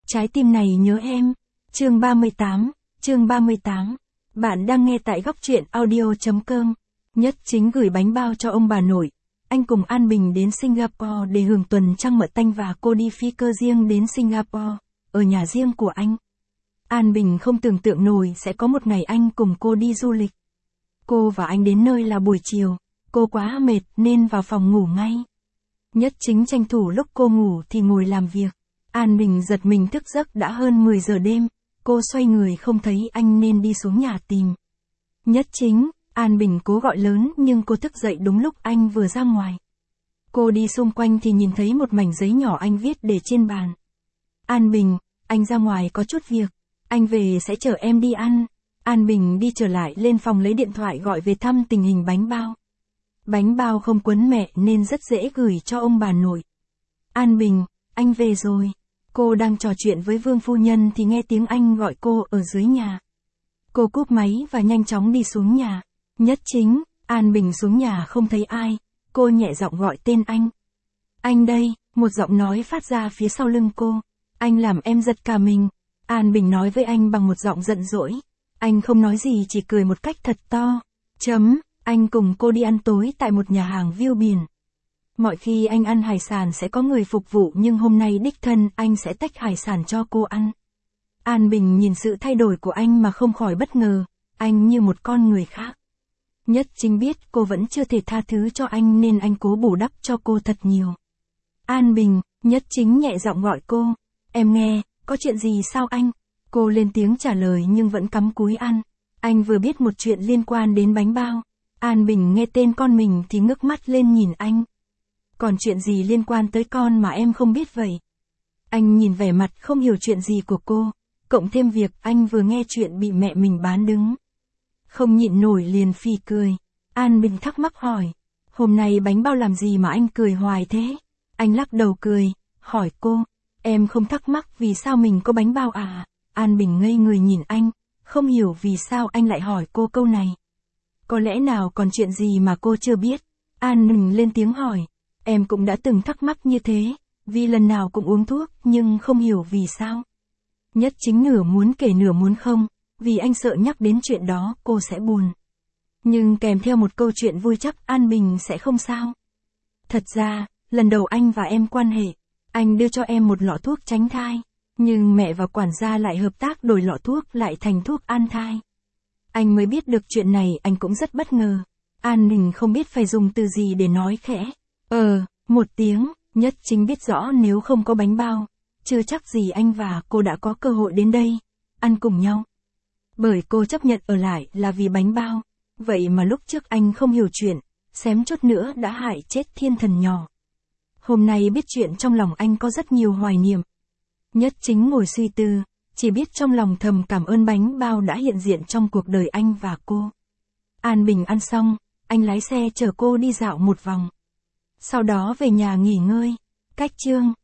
Trái tim này nhớ em. Chương 38. Bạn đang nghe tại góc truyện audio.com. Nhất Chính gửi bánh bao cho ông bà nội. Anh cùng An Bình đến Singapore để hưởng tuần trăng mật tanh và cô đi phi cơ riêng đến Singapore, ở nhà riêng của anh. An Bình không tưởng tượng nổi sẽ có một ngày anh cùng cô đi du lịch. Cô và anh đến nơi là buổi chiều, cô quá mệt nên vào phòng ngủ ngay. Nhất Chính tranh thủ lúc cô ngủ thì ngồi làm việc. An Bình giật mình thức giấc đã hơn 10 giờ đêm, cô xoay người không thấy anh nên đi xuống nhà tìm. Nhất Chính, An Bình cố gọi lớn nhưng cô thức dậy đúng lúc anh vừa ra ngoài. Cô đi xung quanh thì nhìn thấy một mảnh giấy nhỏ anh viết để trên bàn. An Bình, anh ra ngoài có chút việc, anh về sẽ chở em đi ăn. An Bình đi trở lại lên phòng lấy điện thoại gọi về thăm tình hình bánh bao. Bánh bao không quấn mẹ nên rất dễ gửi cho ông bà nội. An Bình, anh về rồi. Cô đang trò chuyện với Vương phu nhân thì nghe tiếng anh gọi cô ở dưới nhà. Cô cúp máy và nhanh chóng đi xuống nhà. Nhất Chính, An Bình xuống nhà không thấy ai. Cô nhẹ giọng gọi tên anh. Anh đây, một giọng nói phát ra phía sau lưng cô. Anh làm em giật cả mình. An Bình nói với anh bằng một giọng giận dỗi. Anh không nói gì chỉ cười một cách thật to. Anh cùng cô đi ăn tối tại một nhà hàng view biển. Mọi khi anh ăn hải sản sẽ có người phục vụ nhưng hôm nay đích thân anh sẽ tách hải sản cho cô ăn. An Bình nhìn sự thay đổi của anh mà không khỏi bất ngờ, anh như một con người khác. Nhất Chính biết cô vẫn chưa thể tha thứ cho anh nên anh cố bù đắp cho cô thật nhiều. An Bình, Nhất Chính nhẹ giọng gọi cô. Em nghe, có chuyện gì sao anh? Cô lên tiếng trả lời nhưng vẫn cắm cúi ăn. Anh vừa biết một chuyện liên quan đến bánh bao. An Bình nghe tên con mình thì ngước mắt lên nhìn anh. Còn chuyện gì liên quan tới con mà em không biết vậy? Anh nhìn vẻ mặt không hiểu chuyện gì của cô, cộng thêm việc anh vừa nghe chuyện bị mẹ mình bán đứng. Không nhịn nổi liền phì cười. An Bình thắc mắc hỏi, hôm nay bánh bao làm gì mà anh cười hoài thế? Anh lắc đầu cười, hỏi cô, em không thắc mắc vì sao mình có bánh bao à? An Bình ngây người nhìn anh, không hiểu vì sao anh lại hỏi cô câu này. Có lẽ nào còn chuyện gì mà cô chưa biết? An Bình lên tiếng hỏi. Em cũng đã từng thắc mắc như thế, vì lần nào cũng uống thuốc nhưng không hiểu vì sao. Nhất Chính nửa muốn kể nửa muốn không, vì anh sợ nhắc đến chuyện đó cô sẽ buồn. Nhưng kèm theo một câu chuyện vui chắc An Bình sẽ không sao. Thật ra, lần đầu anh và em quan hệ, anh đưa cho em một lọ thuốc tránh thai, nhưng mẹ và quản gia lại hợp tác đổi lọ thuốc lại thành thuốc an thai. Anh mới biết được chuyện này anh cũng rất bất ngờ. An Bình không biết phải dùng từ gì để nói khẽ. Một tiếng, Nhất Chính biết rõ nếu không có bánh bao, chưa chắc gì anh và cô đã có cơ hội đến đây, ăn cùng nhau. Bởi cô chấp nhận ở lại là vì bánh bao, vậy mà lúc trước anh không hiểu chuyện, xém chút nữa đã hại chết thiên thần nhỏ. Hôm nay biết chuyện trong lòng anh có rất nhiều hoài niệm. Nhất Chính ngồi suy tư, chỉ biết trong lòng thầm cảm ơn bánh bao đã hiện diện trong cuộc đời anh và cô. An Bình ăn xong, anh lái xe chở cô đi dạo một vòng. Sau đó về nhà nghỉ ngơi. Cách chương